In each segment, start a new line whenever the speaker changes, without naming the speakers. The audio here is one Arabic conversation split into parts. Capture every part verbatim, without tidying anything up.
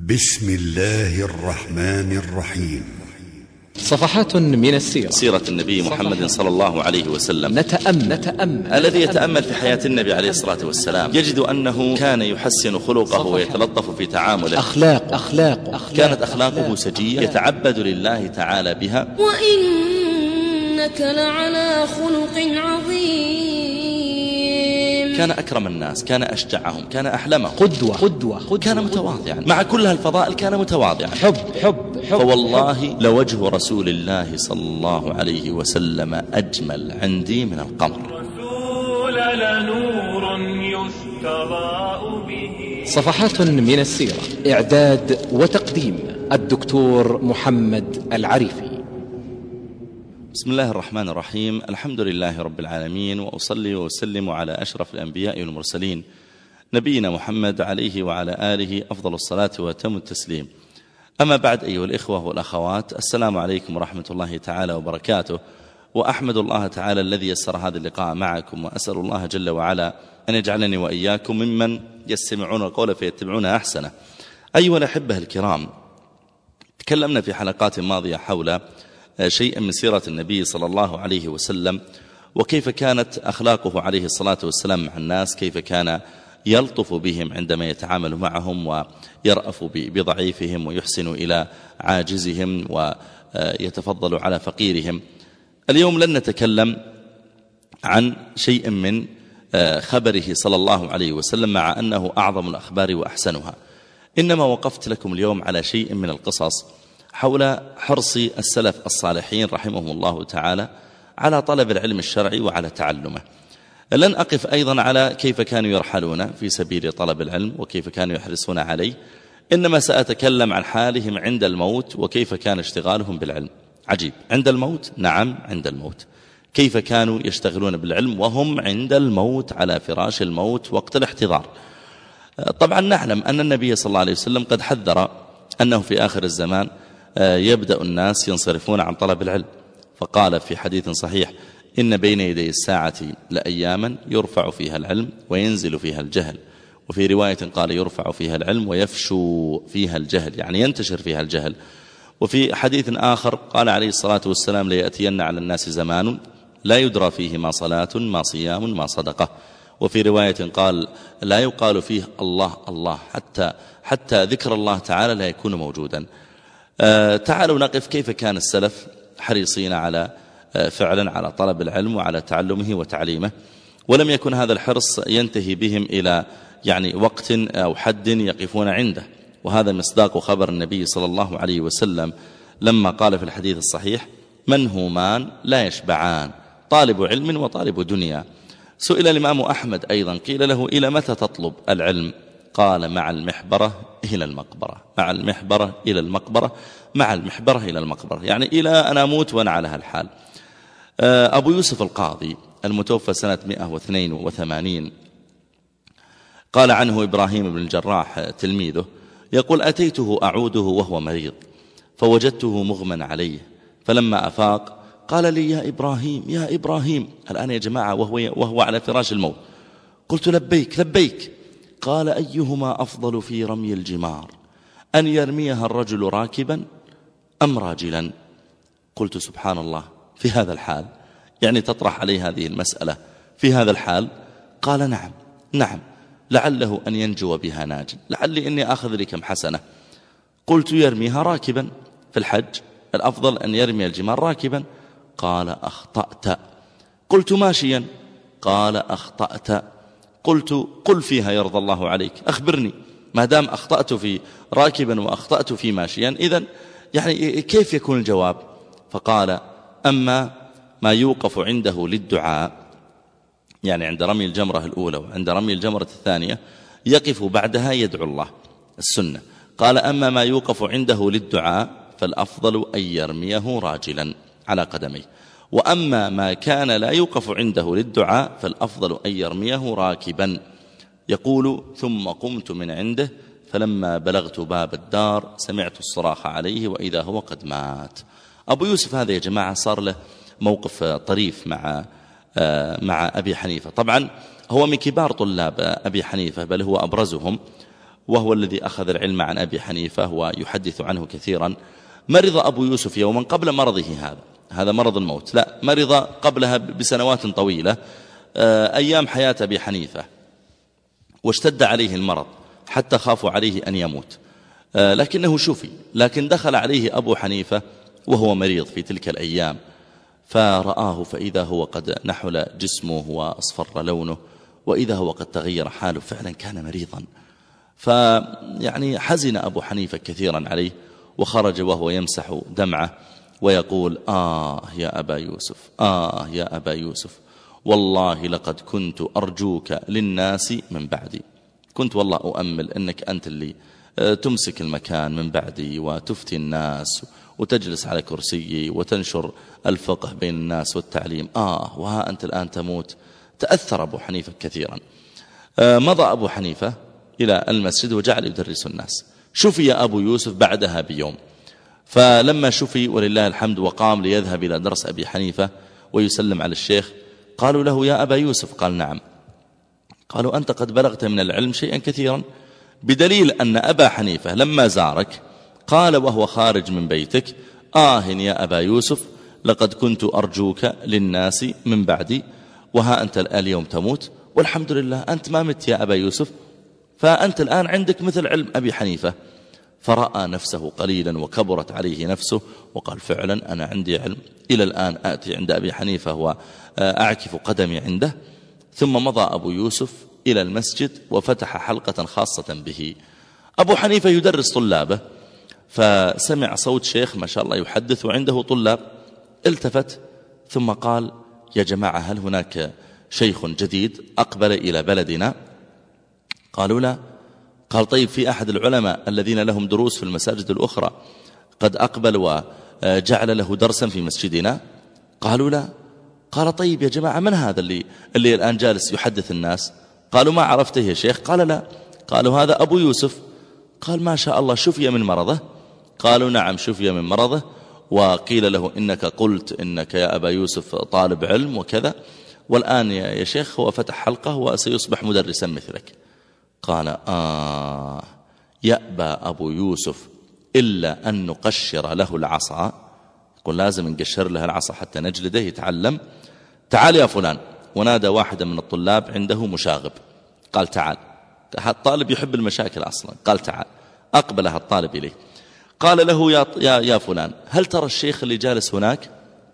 بسم الله الرحمن الرحيم.
صفحات من السيرة.
سيرة النبي محمد صلى الله عليه وسلم.
نتأمل, نتأمل
الذي يتأمل في حياة النبي عليه الصلاة والسلام يجد أنه كان يحسن خلقه ويتلطف في تعامله.
أخلاق أخلاق, أخلاق
كانت أخلاقه سجية يتعبد لله تعالى بها.
وإنك لعلى خلق عظيم.
كان أكرم الناس، كان أشجعهم، كان أحلمهم،
قدوة قدوة, قدوة
كان متواضعا. مع كل هالفضائل كان متواضعا.
حب حب, حب
فوالله لوجه رسول الله صلى الله عليه وسلم أجمل عندي من القمر.
رسول لنور يستضاء به.
صفحات من السيرة. إعداد وتقديم الدكتور محمد العريفي.
بسم الله الرحمن الرحيم. الحمد لله رب العالمين، وأصلي وأسلم على أشرف الأنبياء والمرسلين نبينا محمد عليه وعلى آله أفضل الصلاة وأتم التسليم. أما بعد، أيها الإخوة والأخوات، السلام عليكم ورحمة الله تعالى وبركاته. وأحمد الله تعالى الذي يسر هذا اللقاء معكم، وأسأل الله جل وعلا أن يجعلني وإياكم ممن يستمعون القول فيتبعون أحسنه. أيها الأحبة الكرام، تكلمنا في حلقات ماضية حول شيء من سيرة النبي صلى الله عليه وسلم، وكيف كانت أخلاقه عليه الصلاة والسلام مع الناس، كيف كان يلطف بهم عندما يتعامل معهم، ويرأف بضعيفهم، ويحسن إلى عاجزهم، ويتفضل على فقيرهم. اليوم لن نتكلم عن شيء من خبره صلى الله عليه وسلم، مع أنه أعظم الأخبار وأحسنها. إنما وقفت لكم اليوم على شيء من القصص حول حرص السلف الصالحين رحمهم الله تعالى على طلب العلم الشرعي وعلى تعلمه. لن أقف أيضا على كيف كانوا يرحلون في سبيل طلب العلم وكيف كانوا يحرصون عليه، إنما سأتكلم عن حالهم عند الموت وكيف كان اشتغالهم بالعلم. عجيب، عند الموت؟ نعم عند الموت. كيف كانوا يشتغلون بالعلم وهم عند الموت، على فراش الموت وقت الاحتضار. طبعا نعلم أن النبي صلى الله عليه وسلم قد حذر أنه في آخر الزمان يبدأ الناس ينصرفون عن طلب العلم، فقال في حديث صحيح: إن بين يدي الساعة لأياما يرفع فيها العلم وينزل فيها الجهل. وفي رواية قال: يرفع فيها العلم ويفشو فيها الجهل، يعني ينتشر فيها الجهل. وفي حديث آخر قال عليه الصلاة والسلام: ليأتين على الناس زمان لا يدرى فيه ما صلاة ما صيام ما صدقة. وفي رواية قال: لا يقال فيه الله الله حتى, حتى ذكر الله تعالى لا يكون موجودا. آه تعالوا نقف كيف كان السلف حريصين على آه فعلا على طلب العلم وعلى تعلمه وتعليمه. ولم يكن هذا الحرص ينتهي بهم إلى يعني وقت أو حد يقفون عنده، وهذا مصداق خبر النبي صلى الله عليه وسلم لما قال في الحديث الصحيح: منهومان لا يشبعان، طالب علم وطالب دنيا. سئل الإمام أحمد أيضا، قيل له: إلى متى تطلب العلم؟ قال: مع المحبرة إلى المقبرة، مع المحبرة إلى المقبرة، مع المحبرة إلى المقبرة، يعني إلى أن أموت وأنا على هالحال. أبو يوسف القاضي المتوفى سنة مئة واثنين وثمانين قال عنه إبراهيم بن الجراح تلميذه، يقول: أتيته أعوده وهو مريض فوجدته مغمى عليه، فلما أفاق قال لي: يا إبراهيم يا إبراهيم. الآن يا جماعة وهو, وهو على فراش الموت. قلت: لبيك لبيك. قال: أيهما أفضل في رمي الجمار، أن يرميها الرجل راكبا أم راجلا؟ قلت: سبحان الله، في هذا الحال يعني تطرح عليه هذه المسألة في هذا الحال؟ قال: نعم نعم، لعله أن ينجو بها ناج، لعلي إني أخذ لي كم حسنة. قلت: يرميها راكبا في الحج، الأفضل أن يرمي الجمار راكبا. قال: أخطأت. قلت: ماشيا. قال: أخطأت. قلت: قل فيها يرضى الله عليك، أخبرني، ما دام أخطأت في راكبا وأخطأت في ماشيا، إذن يعني كيف يكون الجواب؟ فقال: أما ما يوقف عنده للدعاء، يعني عند رمي الجمرة الأولى وعند رمي الجمرة الثانية يقف بعدها يدعو الله، السنة. قال: أما ما يوقف عنده للدعاء فالأفضل أن يرميه راجلا على قدميه، وأما ما كان لا يوقف عنده للدعاء فالأفضل أن يرميه راكبا. يقول: ثم قمت من عنده فلما بلغت باب الدار سمعت الصراخ عليه وإذا هو قد مات. أبو يوسف هذا يا جماعة صار له موقف طريف مع مع أبي حنيفة. طبعا هو من كبار طلاب أبي حنيفة، بل هو أبرزهم، وهو الذي أخذ العلم عن أبي حنيفة ويحدث عنه كثيرا. مرض أبو يوسف يوما قبل مرضه هذا هذا مرض الموت، لا، مرض قبلها بسنوات طويلة، أيام حياة أبي حنيفة، واشتد عليه المرض حتى خافوا عليه أن يموت، لكنه شفي. لكن دخل عليه أبو حنيفة وهو مريض في تلك الأيام، فرآه فإذا هو قد نحل جسمه وأصفر لونه، وإذا هو قد تغير حاله، فعلا كان مريضا. فيعني حزن أبو حنيفة كثيرا عليه، وخرج وهو يمسح دمعه ويقول: آه يا أبا يوسف، آه يا أبا يوسف، والله لقد كنت أرجوك للناس من بعدي. كنت والله أؤمل أنك أنت اللي تمسك المكان من بعدي وتفتي الناس وتجلس على كرسيي وتنشر الفقه بين الناس والتعليم. آه وها أنت الآن تموت. تأثر أبو حنيفة كثيرا. مضى أبو حنيفة إلى المسجد وجعل يدرس الناس. شفي أبو يوسف بعدها بيوم، فلما شفي ولله الحمد وقام ليذهب إلى درس أبي حنيفة ويسلم على الشيخ، قالوا له: يا أبا يوسف. قال: نعم. قالوا: أنت قد بلغت من العلم شيئا كثيرا، بدليل أن أبا حنيفة لما زارك قال وهو خارج من بيتك: آه يا أبا يوسف، لقد كنت أرجوك للناس من بعدي، وها أنت اليوم تموت، والحمد لله أنت ما مت يا أبا يوسف، فأنت الآن عندك مثل علم أبي حنيفة. فرأى نفسه قليلا وكبرت عليه نفسه، وقال: فعلا أنا عندي علم، إلى الآن آتي عند أبي حنيفة وأعكف قدمي عنده. ثم مضى أبو يوسف إلى المسجد وفتح حلقة خاصة به. أبو حنيفة يدرس طلابه، فسمع صوت شيخ ما شاء الله يحدث وعنده طلاب، التفت ثم قال: يا جماعة، هل هناك شيخ جديد أقبل إلى بلدنا؟ قالوا: لا. قال: طيب، في أحد العلماء الذين لهم دروس في المساجد الأخرى قد أقبل وجعل له درسا في مسجدنا؟ قالوا: لا. قال: طيب يا جماعة، من هذا اللي, اللي الآن جالس يحدث الناس؟ قالوا: ما عرفته يا شيخ. قال: لا. قالوا: هذا أبو يوسف. قال: ما شاء الله، شفي من مرضه؟ قالوا: نعم، شفي من مرضه، وقيل له إنك قلت إنك يا أبا يوسف طالب علم وكذا، والآن يا شيخ هو فتح حلقة وسيصبح مدرسا مثلك. قال: آه يأبى أبو يوسف إلا أن نقشر له العصا. يقول لازم نقشر له العصا حتى نجلده يتعلم. تعال يا فلان. ونادى واحدا من الطلاب عنده مشاغب، قال: تعال. الطالب يحب المشاكل أصلا. قال: تعال. أقبله الطالب إليه، قال له: يا, يا, يا فلان، هل ترى الشيخ اللي جالس هناك؟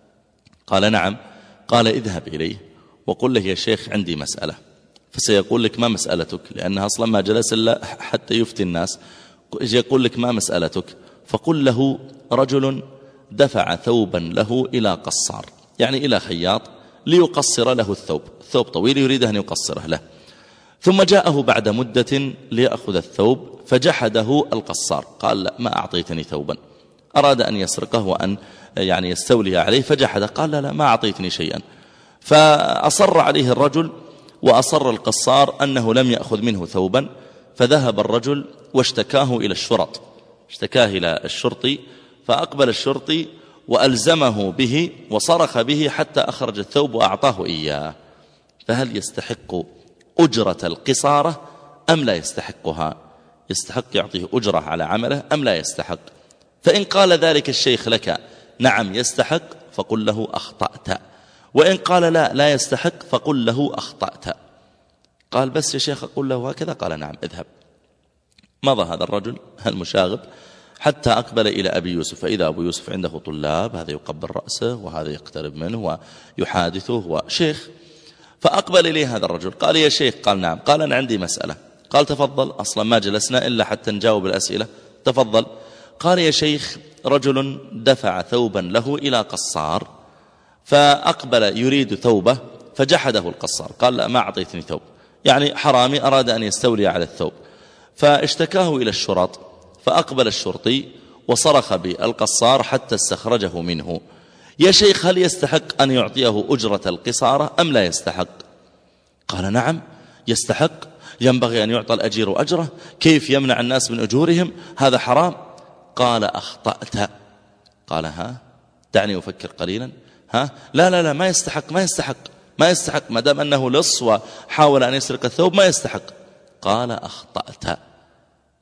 قال: نعم. قال: اذهب إليه وقل له: يا شيخ عندي مسألة. فسيقول لك: ما مسألتك؟ لأنها أصلا ما جلس إلا حتى يفتي الناس. يقول لك: ما مسألتك؟ فقل له: رجل دفع ثوبا له إلى قصار، يعني إلى خياط، ليقصر له الثوب، الثوب طويل يريد أن يقصره له، ثم جاءه بعد مدة ليأخذ الثوب فجحده القصار، قال: لا، ما أعطيتني ثوبا. أراد أن يسرقه وأن يعني يستولي عليه فجحده، قال: لا لا، ما أعطيتني شيئا. فأصر عليه الرجل، وأصر القصار أنه لم يأخذ منه ثوبا، فذهب الرجل واشتكاه إلى الشرط، اشتكاه إلى الشرطي، فأقبل الشرطي وألزمه به وصرخ به حتى أخرج الثوب وأعطاه إياه. فهل يستحق أجرة القصارة أم لا يستحقها؟ يستحق يعطيه أجرة على عمله أم لا يستحق؟ فإن قال ذلك الشيخ لك: نعم يستحق، فقل له: أخطأت. وإن قال: لا لا يستحق، فقل له: أخطأت. قال: بس يا شيخ أقول له هكذا؟ قال: نعم، اذهب. مضى هذا الرجل المشاغب حتى أقبل إلى أبي يوسف، فإذا أبو يوسف عنده طلاب، هذا يقبل رأسه وهذا يقترب منه ويحادثه وشيخ. فأقبل إليه هذا الرجل، قال: يا شيخ. قال: نعم. قال: أنا عندي مسألة. قال: تفضل، أصلا ما جلسنا إلا حتى نجاوب الأسئلة، تفضل. قال: يا شيخ، رجل دفع ثوبا له إلى قصار، فأقبل يريد ثوبه فجحده القصار، قال: لا، ما أعطيتني ثوب، يعني حرامي، أراد أن يستولي على الثوب. فاشتكاه إلى الشرط، فأقبل الشرطي وصرخ بالقصار حتى استخرجه منه. يا شيخ، هل يستحق أن يعطيه أجرة القصارة أم لا يستحق؟ قال: نعم يستحق، ينبغي أن يعطى الأجير أجره، كيف يمنع الناس من أجورهم؟ هذا حرام. قال: أخطأت. قال: ها، دعني أفكر قليلا. ها، لا لا لا، ما يستحق، ما يستحق، ما يستحق، ما دام أنه لص وحاول أن يسرق الثوب ما يستحق. قال: أخطأت.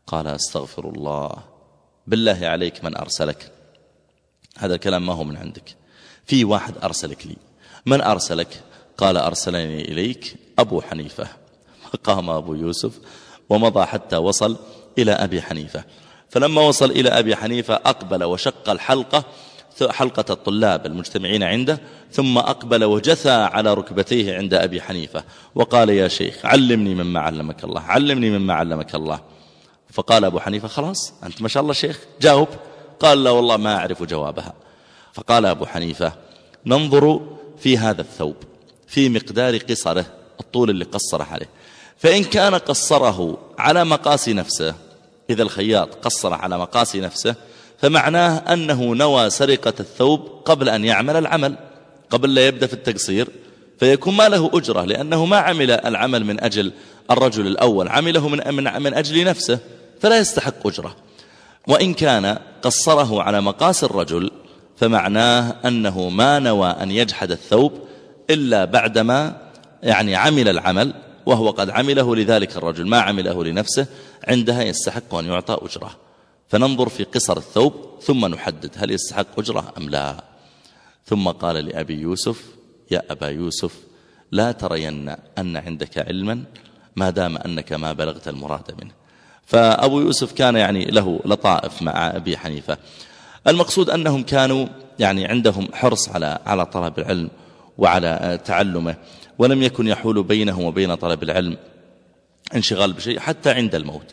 قال أستغفر الله. بالله عليك من أرسلك؟ هذا الكلام ما هو من عندك، في واحد أرسلك لي. من أرسلك؟ قال أرسلني إليك أبو حنيفة. فقام أبو يوسف ومضى حتى وصل إلى أبي حنيفة. فلما وصل إلى أبي حنيفة أقبل وشق الحلقة، حلقة الطلاب المجتمعين عنده، ثم أقبل وجثى على ركبتيه عند أبي حنيفة وقال يا شيخ علمني مما علمك الله، علمني مما علمك الله. فقال أبو حنيفة خلاص أنت ما شاء الله شيخ جاوب. قال لا والله ما أعرف جوابها. فقال أبو حنيفة ننظر في هذا الثوب في مقدار قصره، الطول اللي قصره عليه، فإن كان قصره على مقاس نفسه، إذا الخياط قصر على مقاس نفسه فمعناه أنه نوى سرقة الثوب قبل أن يعمل العمل، قبل لا يبدأ في التقصير، فيكون ما له أجرة، لأنه ما عمل العمل من أجل الرجل الأول، عمله من, من, من أجل نفسه، فلا يستحق أجرة. وإن كان قصره على مقاس الرجل فمعناه أنه ما نوى أن يجحد الثوب إلا بعدما يعني عمل العمل، وهو قد عمله لذلك الرجل، ما عمله لنفسه، عندها يستحق أن يعطى أجرة. فننظر في قصر الثوب ثم نحدد هل يستحق أجرة أم لا. ثم قال لأبي يوسف يا أبا يوسف لا ترين أن عندك علما ما دام أنك ما بلغت المراد منه. فأبو يوسف كان يعني له لطائف مع أبي حنيفة. المقصود أنهم كانوا يعني عندهم حرص على على طلب العلم وعلى تعلمه، ولم يكن يحول بينهم وبين طلب العلم انشغال بشيء حتى عند الموت.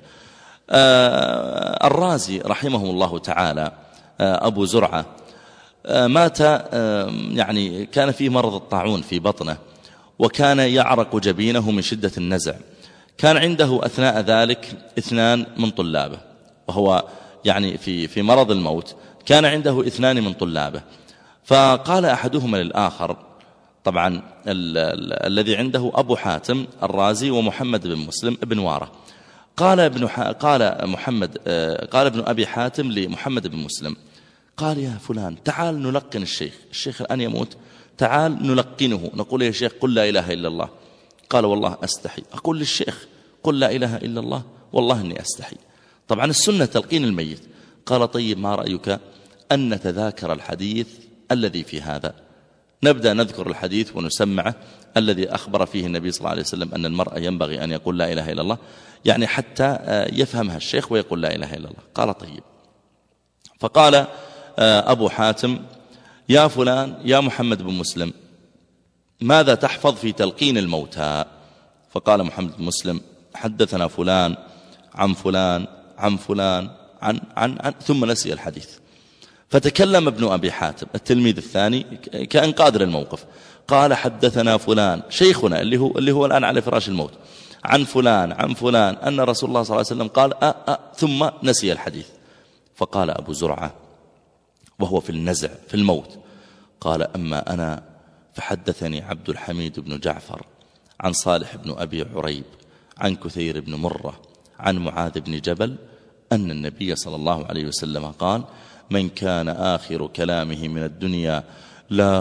آه الرازي رحمه الله تعالى آه أبو زرعة آه مات آه يعني كان فيه مرض الطاعون في بطنه، وكان يعرق جبينه من شدة النزع. كان عنده أثناء ذلك اثنان من طلابه، وهو يعني في في مرض الموت كان عنده اثنان من طلابه. فقال أحدهما للآخر، طبعا ال ال الذي عنده أبو حاتم الرازي ومحمد بن مسلم ابن وارة. قال ابن قال محمد قال ابن أبي حاتم لمحمد بن مسلم قال يا فلان تعال نلقن الشيخ، الشيخ الآن يموت، تعال نلقنه، نقول يا شيخ قل لا إله إلا الله. قال والله أستحي أقول للشيخ قل لا إله إلا الله، والله إني أستحي. طبعا السنة تلقين الميت. قال طيب ما رأيك أن نتذاكر الحديث الذي في هذا، نبدأ نذكر الحديث ونسمعه الذي أخبر فيه النبي صلى الله عليه وسلم أن المرء ينبغي أن يقول لا إله إلا الله، يعني حتى يفهمها الشيخ ويقول لا إله إلا الله. قال طيب. فقال أبو حاتم يا فلان يا محمد بن مسلم ماذا تحفظ في تلقين الموتى؟ فقال محمد بن مسلم حدثنا فلان عن فلان عن فلان عن, عن, عن ثم نسي الحديث. فتكلم ابن أبي حاتم التلميذ الثاني كأن قادر الموقف، قال حدثنا فلان شيخنا اللي هو, اللي هو الآن على فراش الموت عن فلان عن فلان أن رسول الله صلى الله عليه وسلم قال أه أه ثم نسي الحديث. فقال أبو زرعة وهو في النزع في الموت، قال أما أنا فحدثني عبد الحميد بن جعفر عن صالح بن أبي عريب عن كثير بن مرة عن معاذ بن جبل أن النبي صلى الله عليه وسلم قال من كان آخر كلامه من الدنيا لا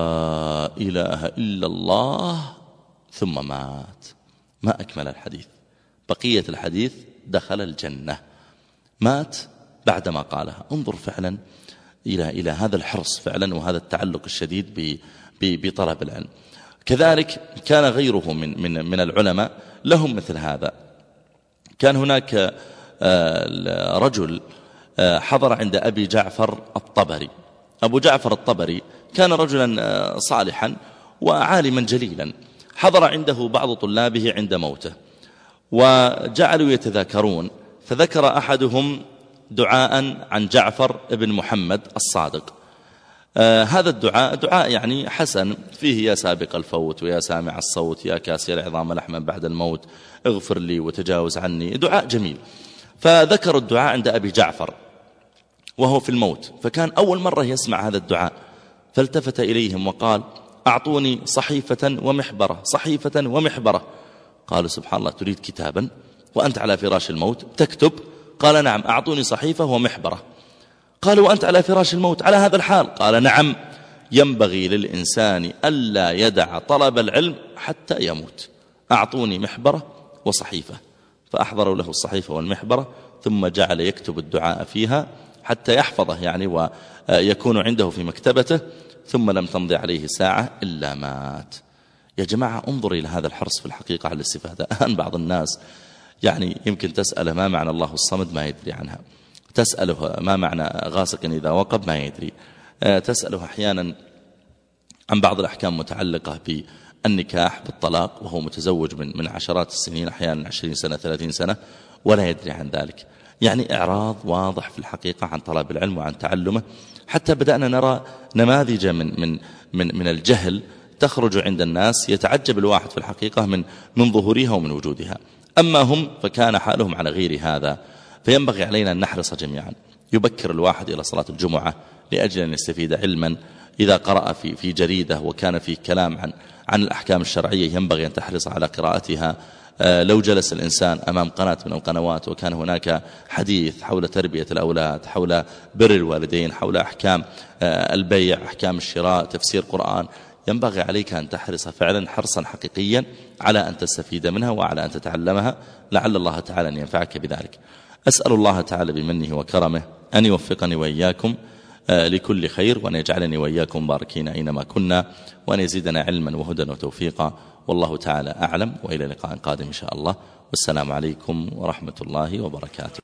إله إلا الله ثم مات. ما أكمل الحديث، بقية الحديث دخل الجنة، مات بعدما قالها. انظر فعلا إلى إلى هذا الحرص فعلا وهذا التعلق الشديد بطلب العلم. كذلك كان غيره من من من العلماء لهم مثل هذا. كان هناك رجل حضر عند أبي جعفر الطبري. أبو جعفر الطبري كان رجلا صالحا وعالما جليلا، حضر عنده بعض طلابه عند موته وجعلوا يتذاكرون، فذكر أحدهم دعاء عن جعفر ابن محمد الصادق. آه هذا الدعاء دعاء يعني حسن، فيه يا سابق الفوت ويا سامع الصوت يا كاسي العظام لحما بعد الموت اغفر لي وتجاوز عني، دعاء جميل. فذكر الدعاء عند أبي جعفر وهو في الموت، فكان أول مرة يسمع هذا الدعاء، فالتفت إليهم وقال أعطوني صحيفة ومحبرة، صحيفة ومحبرة. قالوا سبحان الله تريد كتابا وأنت على فراش الموت تكتب؟ قال نعم أعطوني صحيفة ومحبرة. قالوا وأنت على فراش الموت على هذا الحال؟ قال نعم. ينبغي للإنسان ألا يدع طلب العلم حتى يموت. أعطوني محبرة وصحيفة، فأحضروا له الصحيفة والمحبرة ثم جعل يكتب الدعاء فيها حتى يحفظه يعني ويكون عنده في مكتبته، ثم لم تمضي عليه ساعة إلا مات. يا جماعة انظر إلى هذا الحرص في الحقيقة على الاستفادة. الآن بعض الناس يعني يمكن تسأله ما معنى الله الصمد ما يدري عنها، تسأله ما معنى غاسق إذا وقب ما يدري، تسأله أحيانا عن بعض الأحكام متعلقة بالنكاح بالطلاق وهو متزوج من من عشرات السنين أحيانا عشرين سنة ثلاثين سنة ولا يدري عن ذلك. يعني إعراض واضح في الحقيقة عن طلب العلم وعن تعلمه، حتى بدأنا نرى نماذج من من من من الجهل تخرج عند الناس يتعجب الواحد في الحقيقة من من ظهورها ومن وجودها. أما هم فكان حالهم على غير هذا. فينبغي علينا أن نحرص جميعا، يبكر الواحد إلى صلاة الجمعة لأجل أن يستفيد علما. إذا قرأ في في جريدة وكان فيه كلام عن عن الأحكام الشرعية ينبغي أن تحرص على قراءتها. لو جلس الإنسان أمام قناة من القنوات وكان هناك حديث حول تربية الأولاد، حول بر الوالدين، حول أحكام البيع، أحكام الشراء، تفسير قرآن، ينبغي عليك أن تحرص فعلا حرصا حقيقيا على أن تستفيد منها وعلى أن تتعلمها، لعل الله تعالى أن ينفعك بذلك. أسأل الله تعالى بمنه وكرمه أن يوفقني وإياكم لكل خير، وأن يجعلني وإياكم باركين أينما كنا، وأن يزيدنا علما وهدى وتوفيقا، والله تعالى أعلم. وإلى لقاء قادم إن شاء الله، والسلام عليكم ورحمة الله وبركاته.